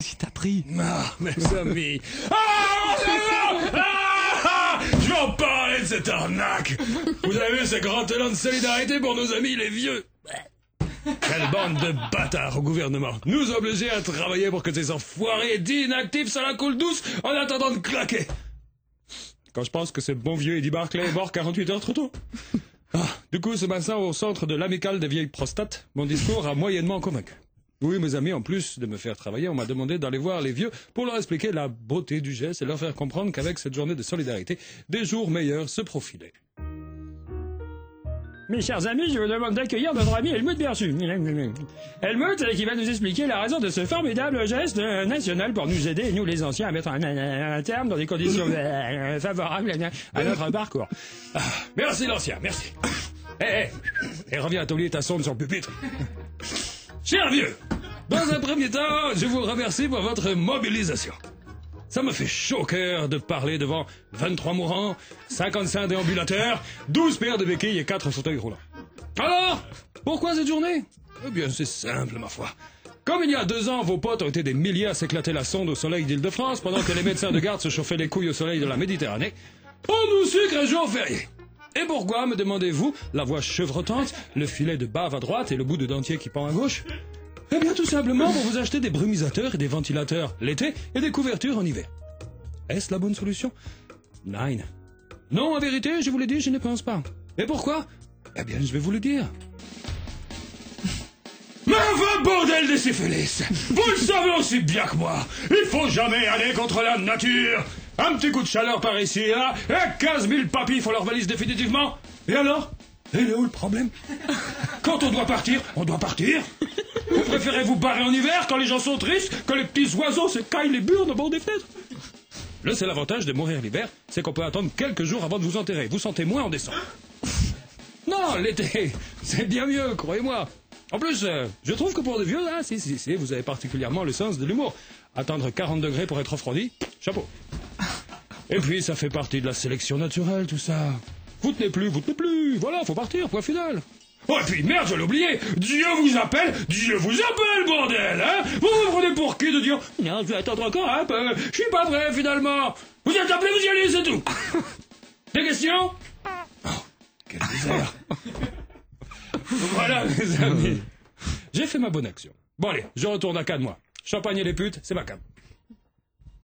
Qu'est-ce qui t'a pris? Ah, mes amis. Je vais en parler de cette arnaque. Vous avez vu ce grand élan de solidarité pour nos amis les vieux? Quelle bande de bâtards au gouvernement. Nous obliger à travailler pour que ces enfoirés d'inactifs ça la coule douce en attendant de claquer. Quand je pense que ce bon vieux Eddie Barclay est mort 48 heures trop tôt. Du coup, ce matin, au centre de l'amicale des vieilles prostates, mon discours a moyennement convaincu. Oui, mes amis, en plus de me faire travailler, on m'a demandé d'aller voir les vieux pour leur expliquer la beauté du geste et leur faire comprendre qu'avec cette journée de solidarité, des jours meilleurs se profilaient. Mes chers amis, je vous demande d'accueillir notre ami Helmut Berchu. Helmut, qui va nous expliquer la raison de ce formidable geste national pour nous aider, nous les anciens, à mettre un terme dans des conditions favorables à notre parcours. Merci l'ancien, merci. Et reviens à t'oublier ta sonde sur le pupitre. Cher vieux, dans un premier temps, je vous remercie pour votre mobilisation. Ça me fait chaud au cœur de parler devant 23 mourants, 55 déambulateurs, 12 paires de béquilles et 4 fauteuils roulants. Alors, pourquoi cette journée? Eh bien, c'est simple, ma foi. Comme il y a 2 ans, vos potes ont été des milliers à s'éclater la sonde au soleil d'Île-de-France pendant que les médecins de garde se chauffaient les couilles au soleil de la Méditerranée, on nous sucre un jour férié. Et pourquoi, me demandez-vous, la voix chevrotante, le filet de bave à droite et le bout de dentier qui pend à gauche? Eh bien, tout simplement pour vous acheter des brumisateurs et des ventilateurs l'été et des couvertures en hiver. Est-ce la bonne solution? Nine. Non, en vérité, je vous l'ai dit, je ne pense pas. Et pourquoi? Eh bien, je vais vous le dire. Mais enfin, bordel de syphilis! Vous le savez aussi bien que moi! Il faut jamais aller contre la nature! Un petit coup de chaleur par ici et là, et 15 000 papis font leur valise définitivement! Et alors? Et là où le problème? Quand on doit partir, on doit partir! Vous préférez vous barrer en hiver quand les gens sont tristes, que les petits oiseaux se caillent les burnes au bord des fenêtres? Là, c'est l'avantage de mourir l'hiver, c'est qu'on peut attendre quelques jours avant de vous enterrer. Vous sentez moins en décembre. Non, l'été, c'est bien mieux, croyez-moi. En plus, je trouve que pour des vieux, là, si, vous avez particulièrement le sens de l'humour. Attendre 40 degrés pour être refroidi, chapeau. Et puis, ça fait partie de la sélection naturelle, tout ça. Vous tenez plus, voilà, faut partir, point final. Oh, et puis, merde, je l'ai oublié. Dieu vous appelle, bordel, hein? Vous vous prenez pour qui de dire, non, je vais attendre encore un peu, je suis pas prêt, finalement. Vous êtes appelé, vous y allez, c'est tout. Des questions? Oh, quel misère. Voilà, mes amis. J'ai fait ma bonne action. Bon, allez, je retourne à Cannes, moi. Champagne et les putes, c'est ma cam.